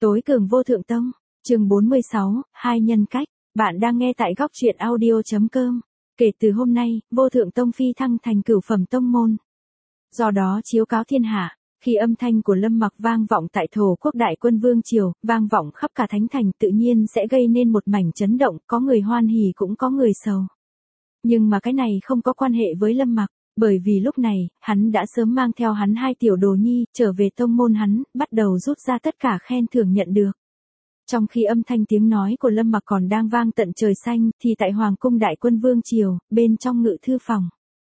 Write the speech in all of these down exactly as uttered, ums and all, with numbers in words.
Tối cường vô thượng tông, chương bốn mươi sáu, hai nhân cách, bạn đang nghe tại góc truyện audio.com. Kể từ hôm nay, vô thượng tông phi thăng thành cửu phẩm tông môn. Do đó chiếu cáo thiên hạ, khi âm thanh của Lâm Mặc vang vọng tại thổ quốc đại quân vương triều, vang vọng khắp cả thánh thành tự nhiên sẽ gây nên một mảnh chấn động, có người hoan hỉ cũng có người sầu. Nhưng mà cái này không có quan hệ với Lâm Mặc. Bởi vì lúc này, hắn đã sớm mang theo hắn hai tiểu đồ nhi, trở về tông môn hắn, bắt đầu rút ra tất cả khen thưởng nhận được. Trong khi âm thanh tiếng nói của Lâm Mặc còn đang vang tận trời xanh, thì tại Hoàng cung đại quân vương triều, bên trong ngự thư phòng.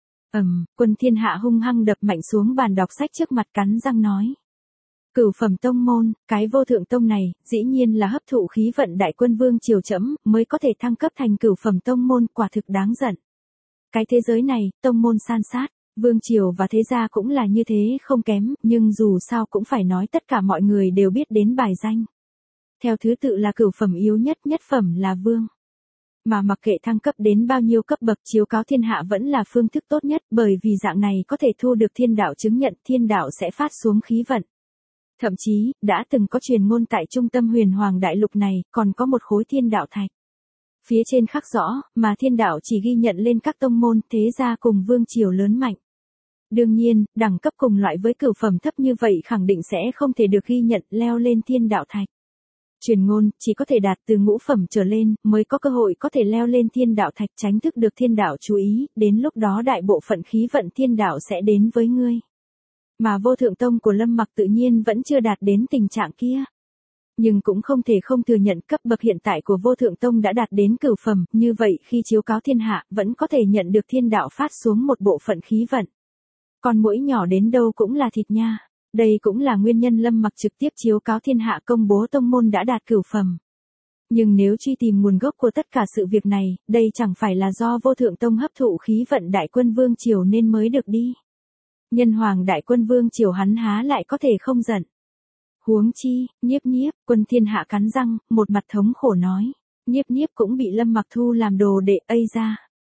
Ầm, Quân Thiên Hạ hung hăng đập mạnh xuống bàn đọc sách trước mặt cắn răng nói. Cửu phẩm tông môn, cái vô thượng tông này, dĩ nhiên là hấp thụ khí vận đại quân vương triều chẫm, mới có thể thăng cấp thành cửu phẩm tông môn, quả thực đáng giận. Cái thế giới này, tông môn san sát, vương triều và thế gia cũng là như thế không kém, nhưng dù sao cũng phải nói tất cả mọi người đều biết đến bài danh. Theo thứ tự là cửu phẩm yếu nhất, nhất phẩm là vương. Mà mặc kệ thăng cấp đến bao nhiêu cấp bậc chiếu cáo thiên hạ vẫn là phương thức tốt nhất, bởi vì dạng này có thể thu được thiên đạo chứng nhận, thiên đạo sẽ phát xuống khí vận. Thậm chí, đã từng có truyền ngôn tại trung tâm huyền hoàng đại lục này, còn có một khối thiên đạo thạch. Phía trên khắc rõ, mà thiên đạo chỉ ghi nhận lên các tông môn, thế gia cùng vương triều lớn mạnh. Đương nhiên, đẳng cấp cùng loại với cửu phẩm thấp như vậy khẳng định sẽ không thể được ghi nhận leo lên thiên đạo thạch. Truyền ngôn, chỉ có thể đạt từ ngũ phẩm trở lên, mới có cơ hội có thể leo lên thiên đạo thạch tránh thức được thiên đạo chú ý, đến lúc đó đại bộ phận khí vận thiên đạo sẽ đến với ngươi. Mà vô thượng tông của Lâm Mặc tự nhiên vẫn chưa đạt đến tình trạng kia. Nhưng cũng không thể không thừa nhận cấp bậc hiện tại của vô thượng tông đã đạt đến cửu phẩm, như vậy khi chiếu cáo thiên hạ, vẫn có thể nhận được thiên đạo phát xuống một bộ phận khí vận. Con muỗi nhỏ đến đâu cũng là thịt nha. Đây cũng là nguyên nhân Lâm Mặc trực tiếp chiếu cáo thiên hạ công bố tông môn đã đạt cửu phẩm. Nhưng nếu truy tìm nguồn gốc của tất cả sự việc này, đây chẳng phải là do vô thượng tông hấp thụ khí vận đại quân vương triều nên mới được đi. Nhân hoàng đại quân vương triều hắn há lại có thể không giận. Huống chi, Nhiếp Nhiếp, Quân Thiên Hạ cắn răng, một mặt thống khổ nói. Nhiếp Nhiếp cũng bị Lâm Mặc thu làm đồ đệ ây ra.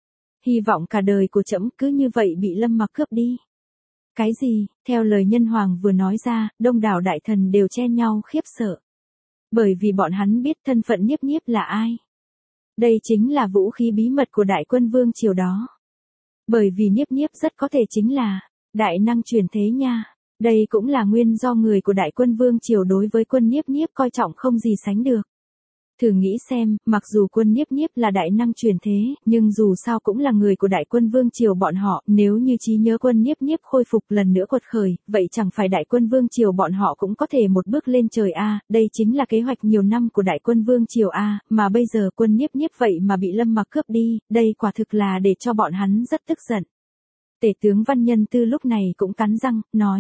Hy vọng cả đời của trẫm cứ như vậy bị Lâm Mặc cướp đi. Cái gì, theo lời nhân hoàng vừa nói ra, đông đảo đại thần đều chen nhau khiếp sợ. Bởi vì bọn hắn biết thân phận Nhiếp Nhiếp là ai. Đây chính là vũ khí bí mật của đại quân vương triều đó. Bởi vì Nhiếp Nhiếp rất có thể chính là đại năng truyền thế nha. Đây cũng là nguyên do người của đại quân vương triều đối với quân Nhiếp Nhiếp coi trọng không gì sánh được. Thử nghĩ xem, mặc dù quân Nhiếp Nhiếp là đại năng truyền thế, nhưng dù sao cũng là người của đại quân vương triều bọn họ, nếu như trí nhớ quân Nhiếp Nhiếp khôi phục lần nữa quật khởi, vậy chẳng phải đại quân vương triều bọn họ cũng có thể một bước lên trời a, đây chính là kế hoạch nhiều năm của đại quân vương triều a, mà bây giờ quân Nhiếp Nhiếp vậy mà bị Lâm Mặc cướp đi, đây quả thực là để cho bọn hắn rất tức giận. Tể tướng Văn Nhân Tư lúc này cũng cắn răng, nói.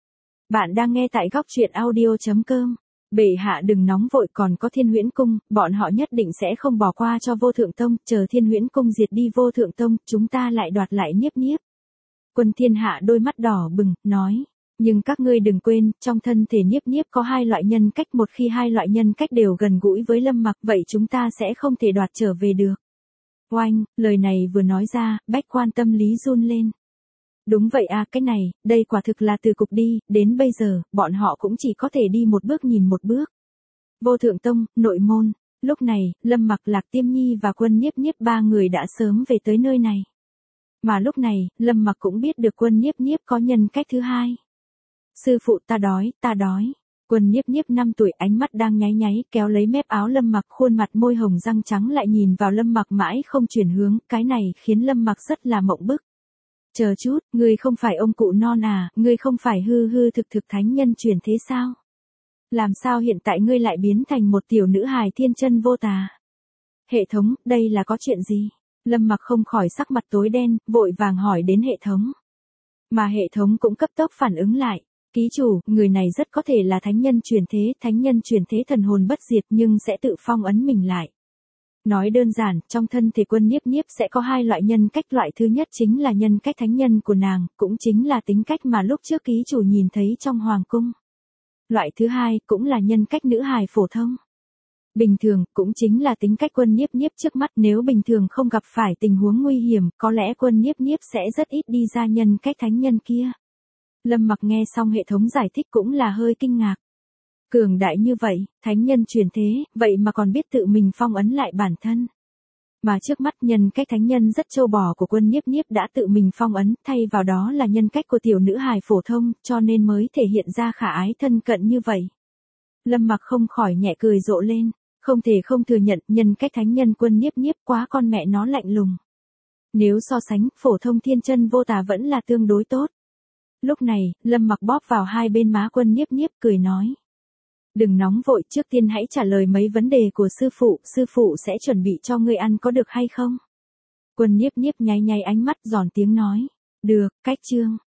Bạn đang nghe tại góc truyện audio.com. Bệ hạ đừng nóng vội, còn có Thiên Huyễn Cung, bọn họ nhất định sẽ không bỏ qua cho vô thượng tông, chờ Thiên Huyễn Cung diệt đi vô thượng tông, chúng ta lại đoạt lại Nhiếp Nhiếp. Quân Thiên Hạ đôi mắt đỏ bừng, nói, nhưng các ngươi đừng quên, trong thân thể Nhiếp Nhiếp có hai loại nhân cách, một khi hai loại nhân cách đều gần gũi với Lâm Mặc, vậy chúng ta sẽ không thể đoạt trở về được. Oanh, lời này vừa nói ra, bách quan tâm lý run lên. Đúng vậy à, cái này, đây quả thực là từ cục đi, đến bây giờ, bọn họ cũng chỉ có thể đi một bước nhìn một bước. Vô thượng tông, nội môn, lúc này, Lâm Mặc, Lạc Tiêm Nhi và quân Nhiếp Nhiếp ba người đã sớm về tới nơi này. Mà lúc này, Lâm Mặc cũng biết được quân Nhiếp Nhiếp có nhân cách thứ hai. Sư phụ ta đói, ta đói. Quân Nhiếp Nhiếp năm tuổi ánh mắt đang nháy nháy kéo lấy mép áo Lâm Mặc, khuôn mặt môi hồng răng trắng lại nhìn vào Lâm Mặc mãi không chuyển hướng, cái này khiến Lâm Mặc rất là mộng bức. Chờ chút, ngươi không phải ông cụ non à, ngươi không phải hư hư thực thực thánh nhân truyền thế sao? Làm sao hiện tại ngươi lại biến thành một tiểu nữ hài thiên chân vô tà? Hệ thống, đây là có chuyện gì? Lâm Mặc không khỏi sắc mặt tối đen, vội vàng hỏi đến hệ thống. Mà hệ thống cũng cấp tốc phản ứng lại. Ký chủ, người này rất có thể là thánh nhân truyền thế, thánh nhân truyền thế thần hồn bất diệt nhưng sẽ tự phong ấn mình lại. Nói đơn giản, trong thân thể quân Nhiếp Nhiếp sẽ có hai loại nhân cách, loại thứ nhất chính là nhân cách thánh nhân của nàng, cũng chính là tính cách mà lúc trước ký chủ nhìn thấy trong hoàng cung. Loại thứ hai cũng là nhân cách nữ hài phổ thông. Bình thường, cũng chính là tính cách quân Nhiếp Nhiếp trước mắt, nếu bình thường không gặp phải tình huống nguy hiểm, có lẽ quân Nhiếp Nhiếp sẽ rất ít đi ra nhân cách thánh nhân kia. Lâm Mặc nghe xong hệ thống giải thích cũng là hơi kinh ngạc. Cường đại như vậy, thánh nhân truyền thế, vậy mà còn biết tự mình phong ấn lại bản thân. Mà trước mắt nhân cách thánh nhân rất châu bò của Quân Nhiếp Nhiếp đã tự mình phong ấn, thay vào đó là nhân cách của tiểu nữ hài phổ thông, cho nên mới thể hiện ra khả ái thân cận như vậy. Lâm Mặc không khỏi nhẹ cười rộ lên, không thể không thừa nhận nhân cách thánh nhân Quân Nhiếp Nhiếp quá con mẹ nó lạnh lùng. Nếu so sánh, phổ thông thiên chân vô tà vẫn là tương đối tốt. Lúc này, Lâm Mặc bóp vào hai bên má Quân Nhiếp Nhiếp cười nói. Đừng nóng vội, trước tiên hãy trả lời mấy vấn đề của sư phụ, sư phụ sẽ chuẩn bị cho ngươi ăn có được hay không? Quân Nhiếp Nhiếp nháy nháy ánh mắt giòn tiếng nói. Được, cách chương.